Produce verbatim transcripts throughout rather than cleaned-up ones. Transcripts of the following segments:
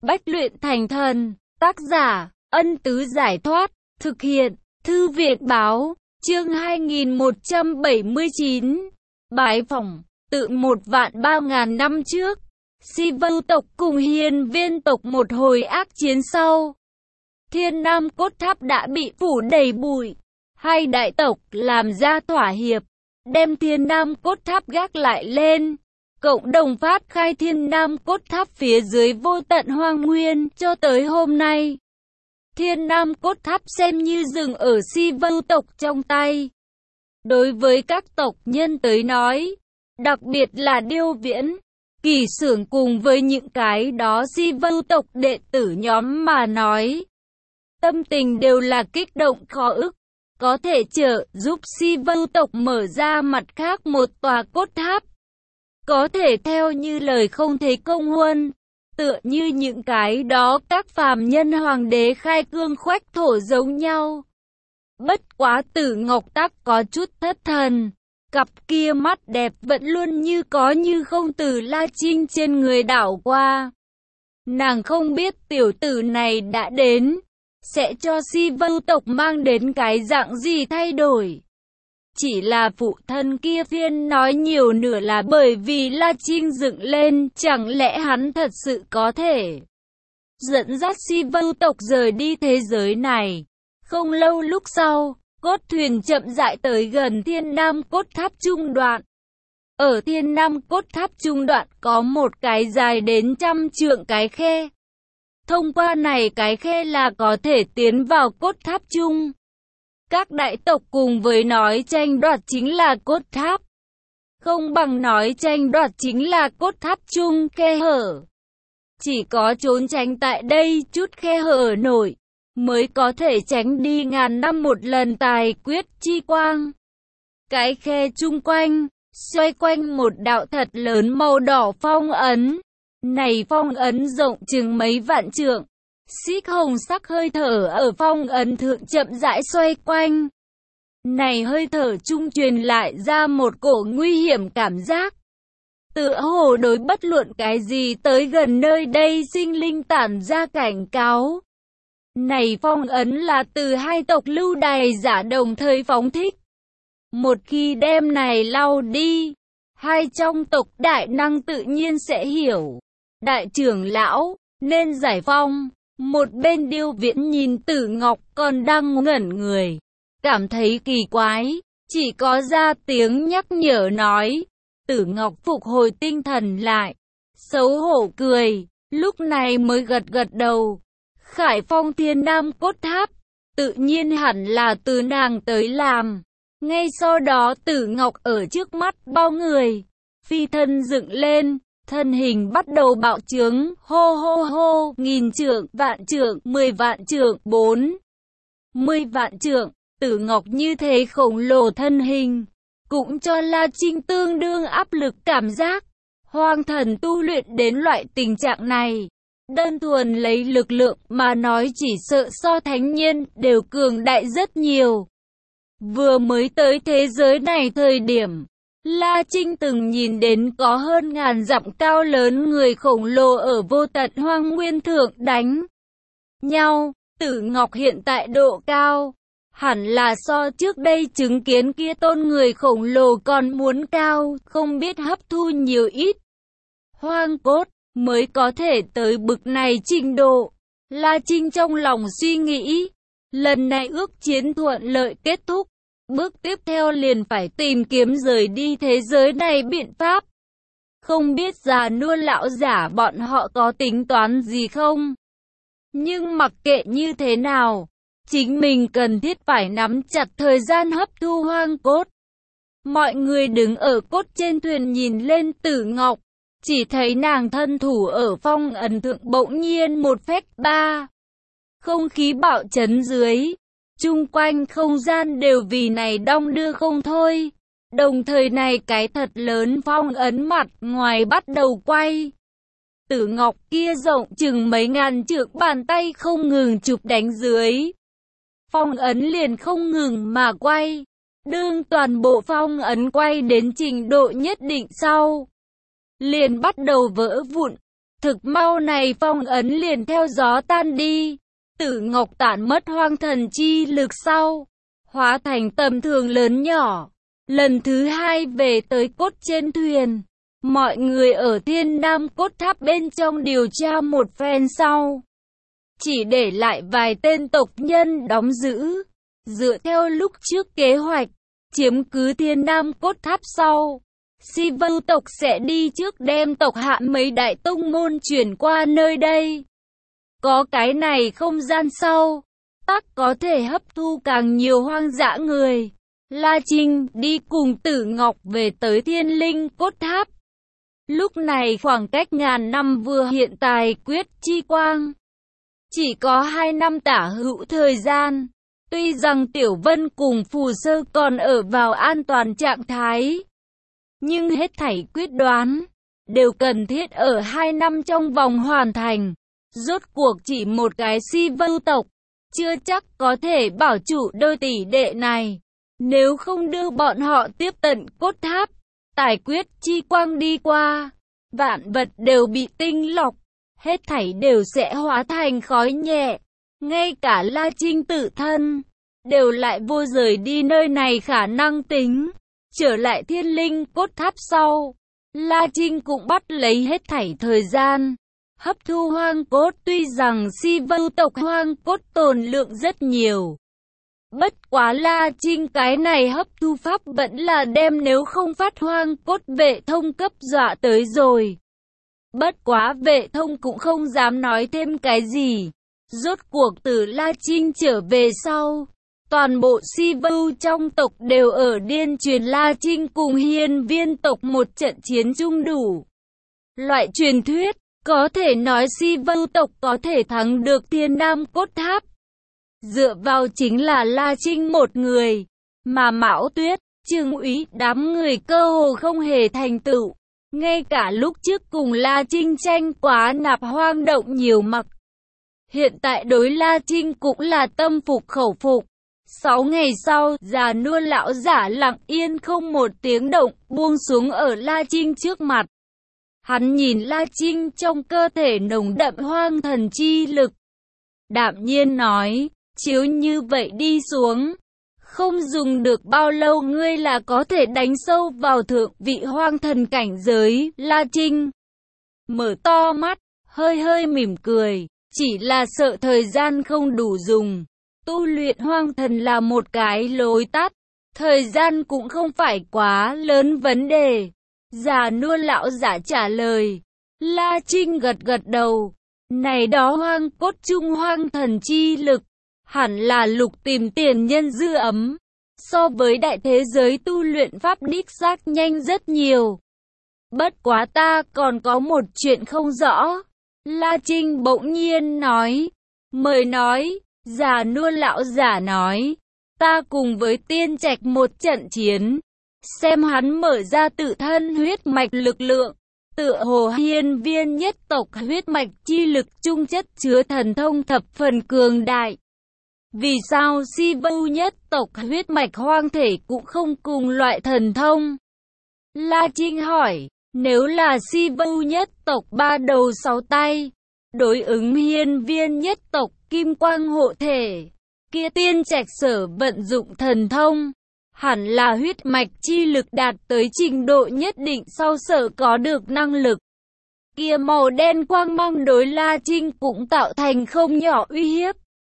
bách luyện thành thần. Tác giả, Ân Tứ Giải Thoát. Thực hiện, Thư Viện Báo. Chương hai nghìn một trăm bảy mươi chín. Bái phỏng. Tự một vạn ba ngàn năm trước, Si Vưu tộc cùng Hiên Viên tộc một hồi ác chiến sau, Thiên Nam Cốt Tháp đã bị phủ đầy bụi. Hai đại tộc làm ra thỏa hiệp, đem Thiên Nam Cốt Tháp gác lại lên, cộng đồng phát khai Thiên Nam Cốt Tháp phía dưới vô tận hoang nguyên. Cho tới hôm nay, Thiên Nam Cốt Tháp xem như dừng ở Si Vưu tộc trong tay. Đối với các tộc nhân tới nói, đặc biệt là Điêu Viễn, Kỳ Xưởng cùng với những cái đó Si Vưu tộc đệ tử nhóm mà nói, tâm tình đều là kích động khó ức. Có thể trợ giúp Si Vưu tộc mở ra mặt khác một tòa cốt tháp, có thể theo như lời không thấy công huân, tựa như những cái đó các phàm nhân hoàng đế khai cương khoách thổ giống nhau. Bất quá Tử Ngọc Tắc có chút thất thần, cặp kia mắt đẹp vẫn luôn như có như không từ La Trinh trên người đảo qua. Nàng không biết tiểu tử này đã đến, sẽ cho Si Vưu tộc mang đến cái dạng gì thay đổi. Chỉ là phụ thân kia phiên nói nhiều nửa là bởi vì La Trinh dựng lên, chẳng lẽ hắn thật sự có thể dẫn dắt Si Vưu tộc rời đi thế giới này. Không lâu lúc sau, cốt thuyền chậm rãi tới gần Thiên Nam Cốt Tháp trung đoạn. Ở Thiên Nam Cốt Tháp trung đoạn có một cái dài đến trăm trượng cái khe. Thông qua này cái khe là có thể tiến vào cốt tháp chung. Các đại tộc cùng với nói tranh đoạt chính là cốt tháp, không bằng nói tranh đoạt chính là cốt tháp chung khe hở. Chỉ có trốn tránh tại đây chút khe hở nổi, mới có thể tránh đi ngàn năm một lần tài quyết chi quang. Cái khe chung quanh, xoay quanh một đạo thật lớn màu đỏ phong ấn. Này phong ấn rộng chừng mấy vạn trượng, xích hồng sắc hơi thở ở phong ấn thượng chậm rãi xoay quanh. Này hơi thở trung truyền lại ra một cổ nguy hiểm cảm giác, tựa hồ đối bất luận cái gì tới gần nơi đây sinh linh tản ra cảnh cáo. Này phong ấn là từ hai tộc lưu đày giả đồng thời phóng thích. Một khi đem này lau đi, hai trong tộc đại năng tự nhiên sẽ hiểu. Đại trưởng lão, nên giải phong. Một bên Điêu Viễn nhìn Tử Ngọc còn đang ngẩn người, cảm thấy kỳ quái, chỉ có ra tiếng nhắc nhở nói. Tử Ngọc phục hồi tinh thần lại, xấu hổ cười, lúc này mới gật gật đầu. Khải phong Thiên Nam Cốt Tháp, tự nhiên hẳn là từ nàng tới làm. Ngay sau đó Tử Ngọc ở trước mắt bao người, phi thân dựng lên. Thân hình bắt đầu bạo trướng, hô hô hô, nghìn trượng, vạn trượng, mười vạn trượng, bốn mươi vạn trượng. Tử Ngọc như thế khổng lồ thân hình, cũng cho La Trinh tương đương áp lực cảm giác. Hoang thần tu luyện đến loại tình trạng này, đơn thuần lấy lực lượng mà nói chỉ sợ so thánh nhân đều cường đại rất nhiều. Vừa mới tới thế giới này thời điểm, La Trinh từng nhìn đến có hơn ngàn dặm cao lớn người khổng lồ ở vô tận hoang nguyên thượng đánh nhau. Tử Ngọc hiện tại độ cao, hẳn là so trước đây chứng kiến kia tôn người khổng lồ còn muốn cao, không biết hấp thu nhiều ít hoang cốt mới có thể tới bực này trình độ. La Trinh trong lòng suy nghĩ, lần này ước chiến thuận lợi kết thúc, bước tiếp theo liền phải tìm kiếm rời đi thế giới này biện pháp. Không biết già nua lão giả bọn họ có tính toán gì không? Nhưng mặc kệ như thế nào, chính mình cần thiết phải nắm chặt thời gian hấp thu hoang cốt. Mọi người đứng ở cốt trên thuyền nhìn lên Tử Ngọc, chỉ thấy nàng thân thủ ở phong ấn thượng bỗng nhiên một phép ba. Không khí bạo chấn dưới, chung quanh không gian đều vì này đong đưa không thôi. Đồng thời này cái thật lớn phong ấn mặt ngoài bắt đầu quay. Tử Ngọc kia rộng chừng mấy ngàn trượng bàn tay không ngừng chụp đánh dưới. Phong ấn liền không ngừng mà quay. Đương toàn bộ phong ấn quay đến trình độ nhất định sau, liền bắt đầu vỡ vụn. Thực mau này phong ấn liền theo gió tan đi. Tử Ngọc tản mất hoang thần chi lực sau, hóa thành tầm thường lớn nhỏ. Lần thứ hai về tới cốt trên thuyền. Mọi người ở Thiên Nam cốt tháp bên trong điều tra một phen sau, chỉ để lại vài tên tộc nhân đóng giữ. Dựa theo lúc trước kế hoạch, chiếm cứ Thiên Nam cốt tháp sau, Si Vưu tộc sẽ đi trước đem tộc hạ mấy đại tông môn chuyển qua nơi đây. Có cái này không gian sau, tắc có thể hấp thu càng nhiều hoang dã người. La Trinh đi cùng Tử Ngọc về tới Thiên Linh cốt tháp. Lúc này khoảng cách ngàn năm vừa hiện tài quyết chi quang, chỉ có hai năm tả hữu thời gian. Tuy rằng Tiểu Vân cùng Phù Sơ còn ở vào an toàn trạng thái, nhưng hết thảy quyết đoán đều cần thiết ở hai năm trong vòng hoàn thành. Rốt cuộc chỉ một cái Si Vưu tộc, chưa chắc có thể bảo trụ đôi tỷ đệ này. Nếu không đưa bọn họ tiếp tận cốt tháp, tài quyết chi quang đi qua, vạn vật đều bị tinh lọc, hết thảy đều sẽ hóa thành khói nhẹ. Ngay cả La Trinh tự thân đều lại vô rời đi nơi này khả năng tính. Trở lại Thiên Linh cốt tháp sau, La Trinh cũng bắt lấy hết thảy thời gian hấp thu hoang cốt. Tuy rằng Si Vưu tộc hoang cốt tồn lượng rất nhiều, bất quá La Trinh cái này hấp thu pháp vẫn là đem nếu không phát hoang cốt vệ thông cấp dọa tới rồi. Bất quá vệ thông cũng không dám nói thêm cái gì. Rốt cuộc từ La Trinh trở về sau, toàn bộ Si Vưu trong tộc đều ở điên truyền La Trinh cùng Hiên Viên tộc một trận chiến chung đủ loại truyền thuyết. Có thể nói Si Vưu tộc có thể thắng được Thiên Nam cốt tháp, dựa vào chính là La Trinh một người, mà Mão Tuyết, Trương Úy đám người cơ hồ không hề thành tựu. Ngay cả lúc trước cùng La Trinh tranh quá nạp hoang động nhiều mặc, hiện tại đối La Trinh cũng là tâm phục khẩu phục. Sáu ngày sau, già nua lão giả lặng yên không một tiếng động buông xuống ở La Trinh trước mặt. Hắn nhìn La Trinh trong cơ thể nồng đậm hoang thần chi lực, đạm nhiên nói, chiếu như vậy đi xuống, không dùng được bao lâu ngươi là có thể đánh sâu vào thượng vị hoang thần cảnh giới. La Trinh mở to mắt, hơi hơi mỉm cười, chỉ là sợ thời gian không đủ dùng. Tu luyện hoang thần là một cái lối tắt, thời gian cũng không phải quá lớn vấn đề. Già nua lão giả trả lời. La Trinh gật gật đầu. Này đó hoang cốt trung hoang thần chi lực, hẳn là lục tìm tiền nhân dư ấm. So với đại thế giới tu luyện pháp đích xác nhanh rất nhiều. Bất quá ta còn có một chuyện không rõ. La Trinh bỗng nhiên nói. Mời nói. Già nua lão giả nói. Ta cùng với Tiên Trạch một trận chiến, xem hắn mở ra tự thân huyết mạch lực lượng, tựa hồ Hiên Viên nhất tộc huyết mạch chi lực trung chất chứa thần thông thập phần cường đại. Vì sao Si Vưu nhất tộc huyết mạch hoang thể cũng không cùng loại thần thông? La Trinh hỏi. Nếu là Si Vưu nhất tộc ba đầu sáu tay, đối ứng Hiên Viên nhất tộc kim quang hộ thể, kia Tiên Trạch sở vận dụng thần thông, hẳn là huyết mạch chi lực đạt tới trình độ nhất định sau sở có được năng lực. Kia màu đen quang mang đối La Trinh cũng tạo thành không nhỏ uy hiếp.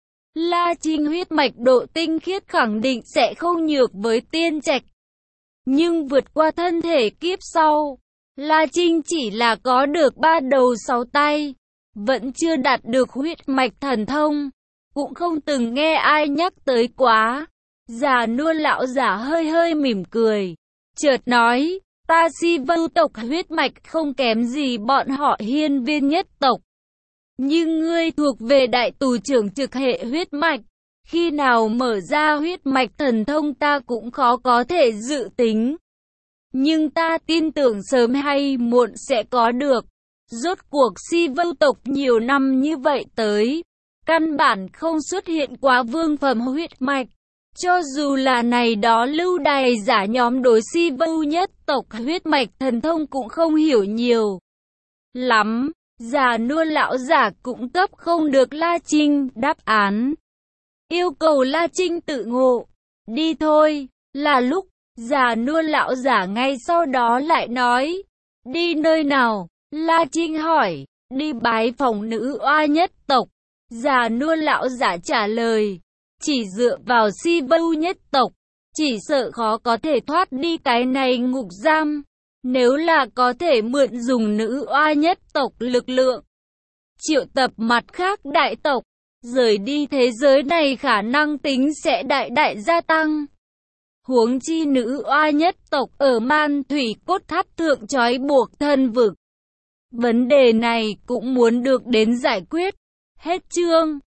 La Trinh huyết mạch độ tinh khiết khẳng định sẽ không nhược với Tiên Trạch. Nhưng vượt qua thân thể kiếp sau, La Trinh chỉ là có được ba đầu sáu tay, vẫn chưa đạt được huyết mạch thần thông, cũng không từng nghe ai nhắc tới quá. Già nua lão giả hơi hơi mỉm cười, chợt nói, ta Si Vưu tộc huyết mạch không kém gì bọn họ Hiên Viên nhất tộc. Nhưng ngươi thuộc về đại tù trưởng trực hệ huyết mạch, khi nào mở ra huyết mạch thần thông ta cũng khó có thể dự tính. Nhưng ta tin tưởng sớm hay muộn sẽ có được. Rốt cuộc Si Vưu tộc nhiều năm như vậy tới, căn bản không xuất hiện quá vương phẩm huyết mạch. Cho dù là này đó lưu đày giả nhóm đối Si Vưu nhất tộc huyết mạch thần thông cũng không hiểu nhiều lắm. Già nua lão giả cũng cấp không được La Trinh đáp án. Yêu cầu La Trinh tự ngộ. Đi thôi, là lúc, già nua lão giả ngay sau đó lại nói. Đi nơi nào? La Trinh hỏi. Đi bái phỏng nữ oa nhất tộc. Già nua lão giả trả lời. Chỉ dựa vào si bưu nhất tộc, chỉ sợ khó có thể thoát đi cái này ngục giam. Nếu là có thể mượn dùng nữ oa nhất tộc lực lượng, triệu tập mặt khác đại tộc, rời đi thế giới này khả năng tính sẽ đại đại gia tăng. Huống chi nữ oa nhất tộc ở man thủy cốt tháp thượng trói buộc thân vực. Vấn đề này cũng muốn được đến giải quyết. Hết chương.